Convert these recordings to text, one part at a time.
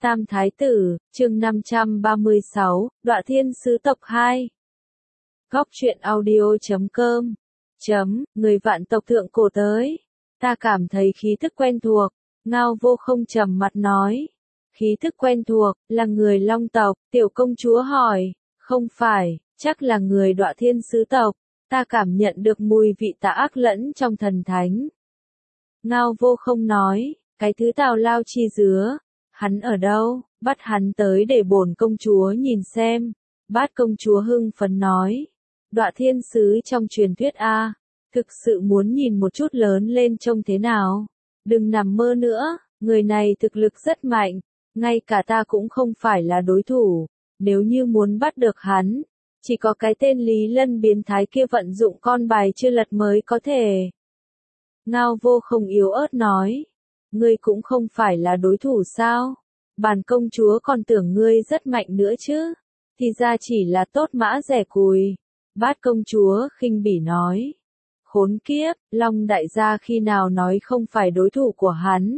Tam Thái Tử, chương 536, Đọa Thiên Sứ Tộc 2. Góc truyện audio.com. Người vạn tộc thượng cổ tới. Ta cảm thấy khí thức quen thuộc. Ngao Vô Không trầm mặt nói. Khí thức quen thuộc, là người Long tộc, tiểu công chúa hỏi. Không phải, chắc là người Đọa Thiên Sứ tộc. Ta cảm nhận được mùi vị tà ác lẫn trong thần thánh. Ngao Vô Không nói, cái thứ tào lao chi dứa. Hắn ở đâu, bắt hắn tới để bổn công chúa nhìn xem. Bát công chúa hưng phấn nói. Đọa thiên sứ trong truyền thuyết a, thực sự muốn nhìn một chút lớn lên trông thế nào. Đừng nằm mơ nữa, người này thực lực rất mạnh, ngay cả ta cũng không phải là đối thủ. Nếu như muốn bắt được hắn, chỉ có cái tên Lý Lân biến thái kia vận dụng con bài chưa lật mới có thể. Ngao Vô Không yếu ớt nói. Ngươi cũng không phải là đối thủ sao? Bản công chúa còn tưởng ngươi rất mạnh nữa chứ. Thì ra chỉ là tốt mã rẻ cùi. Bát công chúa khinh bỉ nói. Khốn kiếp, Long đại gia khi nào nói không phải đối thủ của hắn.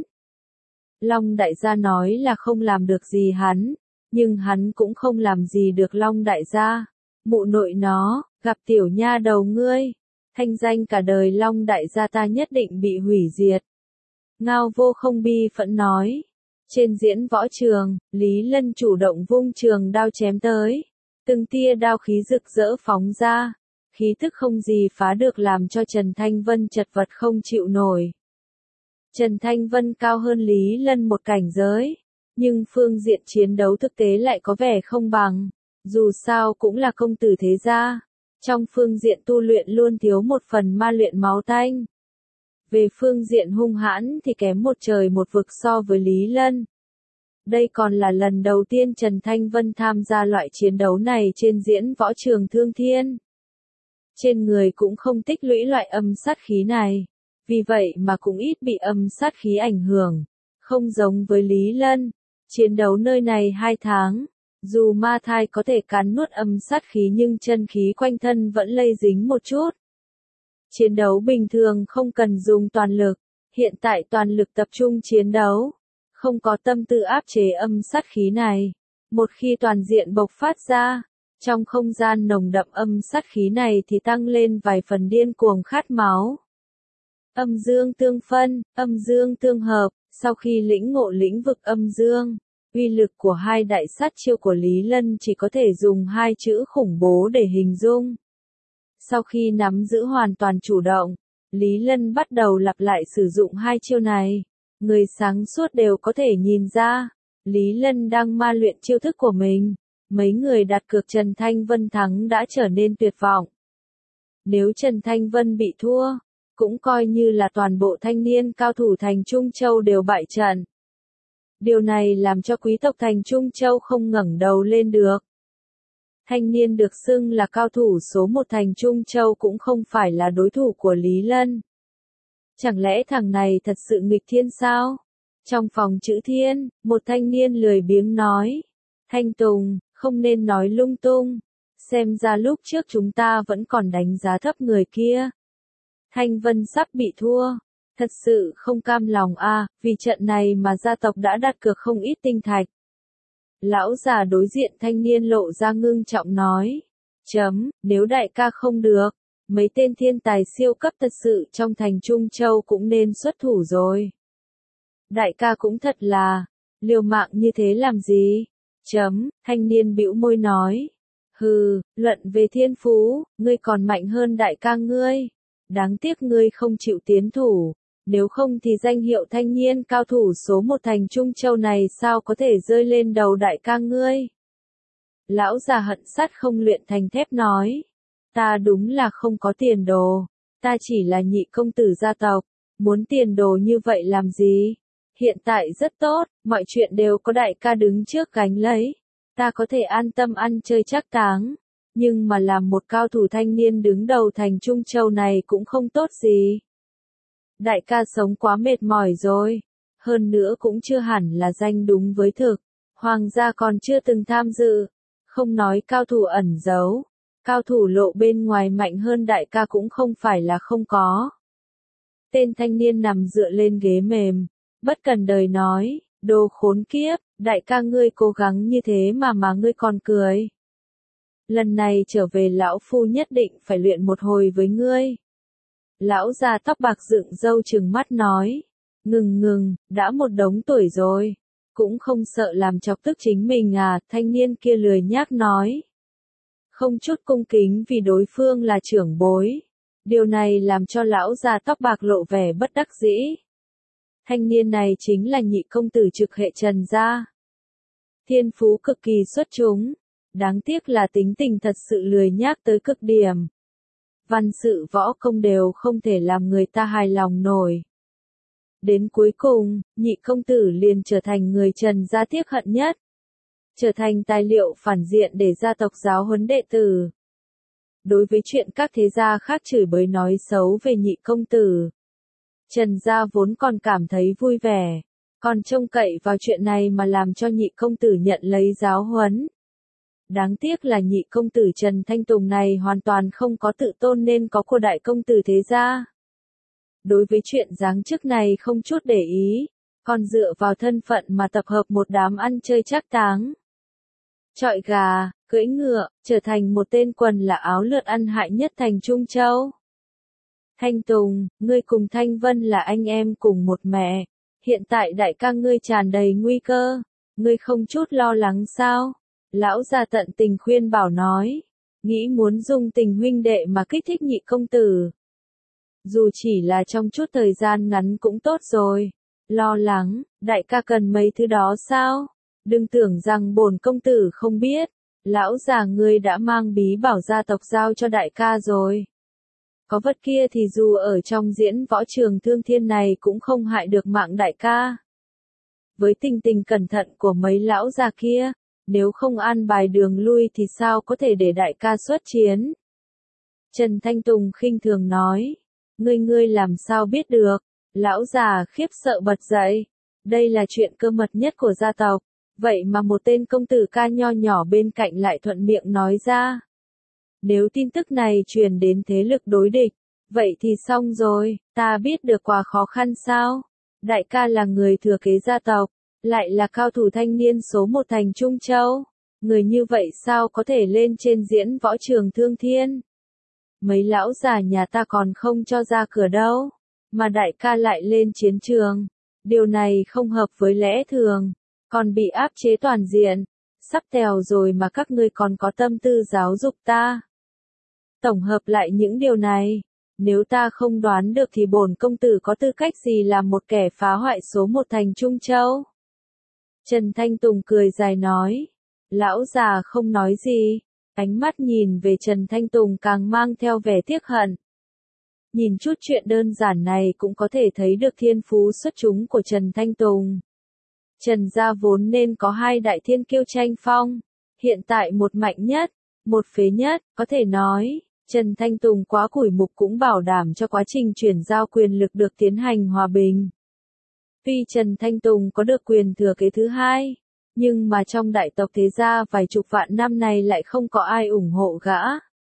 Long đại gia nói là không làm được gì hắn, nhưng hắn cũng không làm gì được Long đại gia. Mụ nội nó, gặp tiểu nha đầu ngươi. Thanh danh cả đời Long đại gia ta nhất định bị hủy diệt. Ngao Vô Không bi phẫn nói. Trên diễn võ trường, Lý Lân chủ động vung trường đao chém tới. Từng tia đao khí rực rỡ phóng ra. Khí thức không gì phá được làm cho Trần Thanh Vân chật vật không chịu nổi. Trần Thanh Vân cao hơn Lý Lân một cảnh giới. Nhưng phương diện chiến đấu thực tế lại có vẻ không bằng. Dù sao cũng là công tử thế gia. Trong phương diện tu luyện luôn thiếu một phần ma luyện máu tanh. Về phương diện hung hãn thì kém một trời một vực so với Lý Lân. Đây còn là lần đầu tiên Trần Thanh Vân tham gia loại chiến đấu này trên diễn võ trường Thương Thiên. Trên người cũng không tích lũy loại âm sát khí này, vì vậy mà cũng ít bị âm sát khí ảnh hưởng. Không giống với Lý Lân, chiến đấu nơi này 2 tháng, dù ma thai có thể cắn nuốt âm sát khí nhưng chân khí quanh thân vẫn lây dính một chút. Chiến đấu bình thường không cần dùng toàn lực, hiện tại toàn lực tập trung chiến đấu, không có tâm tư áp chế âm sát khí này. Một khi toàn diện bộc phát ra, trong không gian nồng đậm âm sát khí này thì tăng lên vài phần điên cuồng khát máu. Âm dương tương phân, âm dương tương hợp, sau khi lĩnh ngộ lĩnh vực âm dương, uy lực của hai đại sát chiêu của Lý Lân chỉ có thể dùng 2 chữ khủng bố để hình dung. Sau khi nắm giữ hoàn toàn chủ động, Lý Lân bắt đầu lặp lại sử dụng 2 chiêu này. Người sáng suốt đều có thể nhìn ra, Lý Lân đang ma luyện chiêu thức của mình. Mấy người đặt cược Trần Thanh Vân thắng đã trở nên tuyệt vọng. Nếu Trần Thanh Vân bị thua, cũng coi như là toàn bộ thanh niên cao thủ thành Trung Châu đều bại trận. Điều này làm cho quý tộc thành Trung Châu không ngẩng đầu lên được. Thanh niên được xưng là cao thủ số 1 thành Trung Châu cũng không phải là đối thủ của Lý Lân. Chẳng lẽ thằng này thật sự nghịch thiên sao? Trong phòng chữ thiên, một thanh niên lười biếng nói. Thanh Tùng, không nên nói lung tung. Xem ra lúc trước chúng ta vẫn còn đánh giá thấp người kia. Thanh Vân sắp bị thua. Thật sự không cam lòng a, vì trận này mà gia tộc đã đặt cược không ít tinh thạch. Lão già đối diện thanh niên lộ ra ngưng trọng nói. Nếu đại ca không được, mấy tên thiên tài siêu cấp thật sự trong thành Trung Châu cũng nên xuất thủ rồi. Đại ca cũng thật là, liều mạng như thế làm gì? Thanh niên bĩu môi nói. Hừ, luận về thiên phú, ngươi còn mạnh hơn đại ca ngươi. Đáng tiếc ngươi không chịu tiến thủ. Nếu không thì danh hiệu thanh niên cao thủ số 1 thành Trung Châu này sao có thể rơi lên đầu đại ca ngươi? Lão già hận sắt không luyện thành thép nói. Ta đúng là không có tiền đồ. Ta chỉ là nhị công tử gia tộc. Muốn tiền đồ như vậy làm gì? Hiện tại rất tốt, mọi chuyện đều có đại ca đứng trước gánh lấy. Ta có thể an tâm ăn chơi trác táng. Nhưng mà làm một cao thủ thanh niên đứng đầu thành Trung Châu này cũng không tốt gì. Đại ca sống quá mệt mỏi rồi. Hơn nữa cũng chưa hẳn là danh đúng với thực. Hoàng gia còn chưa từng tham dự. Không nói cao thủ ẩn giấu. Cao thủ lộ bên ngoài mạnh hơn đại ca cũng không phải là không có. Tên thanh niên nằm dựa lên ghế mềm. Bất cần đời nói. Đồ khốn kiếp, đại ca ngươi cố gắng như thế mà ngươi còn cười. Lần này trở về lão phu nhất định phải luyện một hồi với ngươi. Lão già tóc bạc dựng râu trừng mắt nói. Ngừng, đã một đống tuổi rồi. Cũng không sợ làm chọc tức chính mình à, thanh niên kia lười nhác nói. Không chút cung kính vì đối phương là trưởng bối. Điều này làm cho lão già tóc bạc lộ vẻ bất đắc dĩ. Thanh niên này chính là nhị công tử trực hệ Trần gia. Thiên phú cực kỳ xuất chúng. Đáng tiếc là tính tình thật sự lười nhác tới cực điểm. Văn sự võ công đều không thể làm người ta hài lòng nổi. Đến cuối cùng, nhị công tử liền trở thành người Trần gia tiếc hận nhất. Trở thành tài liệu phản diện để gia tộc giáo huấn đệ tử. Đối với chuyện các thế gia khác chửi bới nói xấu về nhị công tử, Trần gia vốn còn cảm thấy vui vẻ, còn trông cậy vào chuyện này mà làm cho nhị công tử nhận lấy giáo huấn. Đáng tiếc là nhị công tử Trần Thanh Tùng này hoàn toàn không có tự tôn nên có của đại công tử thế gia. Đối với chuyện giáng chức này không chút để ý, còn dựa vào thân phận mà tập hợp một đám ăn chơi trác táng. Chọi gà, cưỡi ngựa, trở thành một tên quần là áo lượt ăn hại nhất thành Trung Châu. Thanh Tùng, ngươi cùng Thanh Vân là anh em cùng một mẹ. Hiện tại đại ca ngươi tràn đầy nguy cơ. Ngươi không chút lo lắng sao? Lão già tận tình khuyên bảo nói. Nghĩ muốn dùng tình huynh đệ mà kích thích nhị công tử. Dù chỉ là trong chút thời gian ngắn cũng tốt rồi. Lo lắng, đại ca cần mấy thứ đó sao? Đừng tưởng rằng bổn công tử không biết. Lão già ngươi đã mang bí bảo gia tộc giao cho đại ca rồi. Có vật kia thì dù ở trong diễn võ trường thương thiên này cũng không hại được mạng đại ca. Với tình cẩn thận của mấy lão già kia, nếu không an bài đường lui thì sao có thể để đại ca xuất chiến? Trần Thanh Tùng khinh thường nói. Ngươi làm sao biết được? Lão già khiếp sợ bật dậy. Đây là chuyện cơ mật nhất của gia tộc. Vậy mà một tên công tử ca nho nhỏ bên cạnh lại thuận miệng nói ra. Nếu tin tức này truyền đến thế lực đối địch, vậy thì xong rồi, ta biết được quá khó khăn sao? Đại ca là người thừa kế gia tộc, lại là cao thủ thanh niên số một thành Trung Châu. Người như vậy sao có thể lên trên diễn võ trường thương thiên? Mấy lão già nhà ta còn không cho ra cửa đâu, mà đại ca lại lên chiến trường. Điều này không hợp với lẽ thường, còn bị áp chế toàn diện. Sắp tèo rồi mà các ngươi còn có tâm tư giáo dục ta. Tổng hợp lại những điều này, nếu ta không đoán được thì bổn công tử có tư cách gì làm một kẻ phá hoại số một thành Trung Châu? Trần Thanh Tùng cười dài nói. Lão già không nói gì, ánh mắt nhìn về Trần Thanh Tùng càng mang theo vẻ tiếc hận. Nhìn chút chuyện đơn giản này cũng có thể thấy được thiên phú xuất chúng của Trần Thanh Tùng. Trần gia vốn nên có hai đại thiên kiêu tranh phong, hiện tại một mạnh nhất, một phế nhất, có thể nói, Trần Thanh Tùng quá củi mục cũng bảo đảm cho quá trình chuyển giao quyền lực được tiến hành hòa bình. Tuy Trần Thanh Tùng có được quyền thừa kế thứ hai, nhưng mà trong đại tộc thế gia vài chục vạn năm này lại không có ai ủng hộ gã.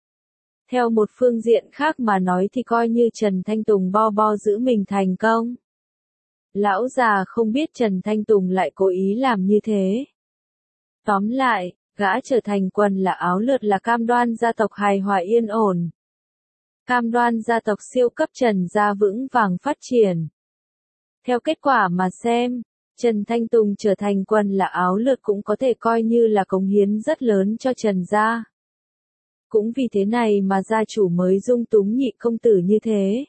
Theo một phương diện khác mà nói thì coi như Trần Thanh Tùng bo giữ mình thành công. Lão già không biết Trần Thanh Tùng lại cố ý làm như thế. Tóm lại, gã trở thành quần là áo lượt là cam đoan gia tộc hài hòa yên ổn. Cam đoan gia tộc siêu cấp Trần gia vững vàng phát triển. Theo kết quả mà xem, Trần Thanh Tùng trở thành quần là áo lượt cũng có thể coi như là cống hiến rất lớn cho Trần gia. Cũng vì thế này mà gia chủ mới dung túng nhị công tử như thế.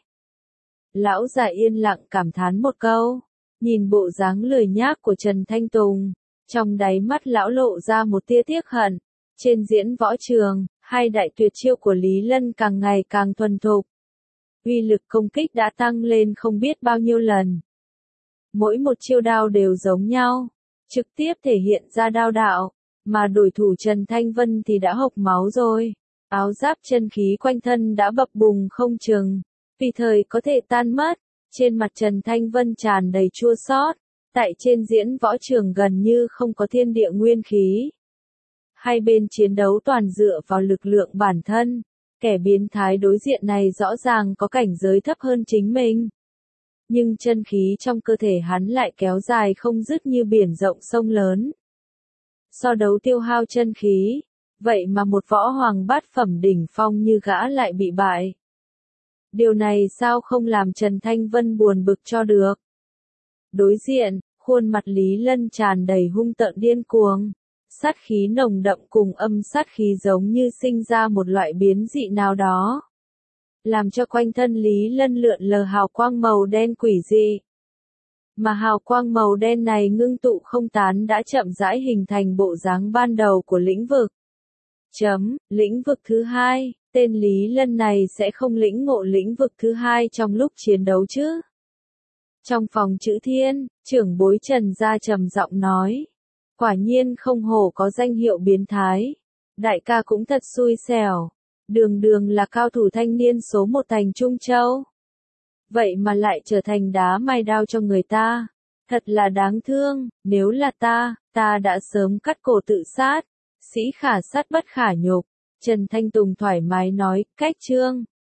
Lão già yên lặng cảm thán một câu, nhìn bộ dáng lười nhác của Trần Thanh Tùng, trong đáy mắt lão lộ ra một tia tiếc hận. Trên diễn võ trường, hai đại tuyệt chiêu của Lý Lân càng ngày càng thuần thục. Uy lực công kích đã tăng lên không biết bao nhiêu lần. Mỗi một chiêu đao đều giống nhau, trực tiếp thể hiện ra đao đạo, mà đối thủ Trần Thanh Vân thì đã hộc máu rồi. Áo giáp chân khí quanh thân đã bập bùng không chừng, tùy thời có thể tan mất. Trên mặt Trần Thanh Vân tràn đầy chua xót, tại trên diễn võ trường gần như không có thiên địa nguyên khí. Hai bên chiến đấu toàn dựa vào lực lượng bản thân, kẻ biến thái đối diện này rõ ràng có cảnh giới thấp hơn chính mình. nhưng chân khí trong cơ thể hắn lại kéo dài không dứt như biển rộng sông lớn. So đấu tiêu hao chân khí, vậy mà một võ hoàng bát phẩm đỉnh phong như gã lại bị bại. Điều này sao không làm Trần Thanh Vân buồn bực cho được. Đối diện, khuôn mặt Lý Lân tràn đầy hung tợn điên cuồng. Sát khí nồng đậm cùng âm sát khí giống như sinh ra một loại biến dị nào đó, làm cho quanh thân Lý Lân lượn lờ hào quang màu đen quỷ dị. Mà hào quang màu đen này ngưng tụ không tán đã chậm rãi hình thành bộ dáng ban đầu của lĩnh vực. Lĩnh vực thứ hai, tên Lý Lân này sẽ không lĩnh ngộ lĩnh vực thứ hai trong lúc chiến đấu chứ? Trong phòng chữ thiên, trưởng bối Trần gia trầm giọng nói. Quả nhiên không hổ có danh hiệu biến thái. Đại ca cũng thật xui xẻo. Đường đường là cao thủ thanh niên số một thành Trung Châu. Vậy mà lại trở thành đá mài đao cho người ta. Thật là đáng thương, nếu là ta đã sớm cắt cổ tự sát. Sĩ khả sát bất khả nhục. Trần Thanh Tùng thoải mái nói, cách chương.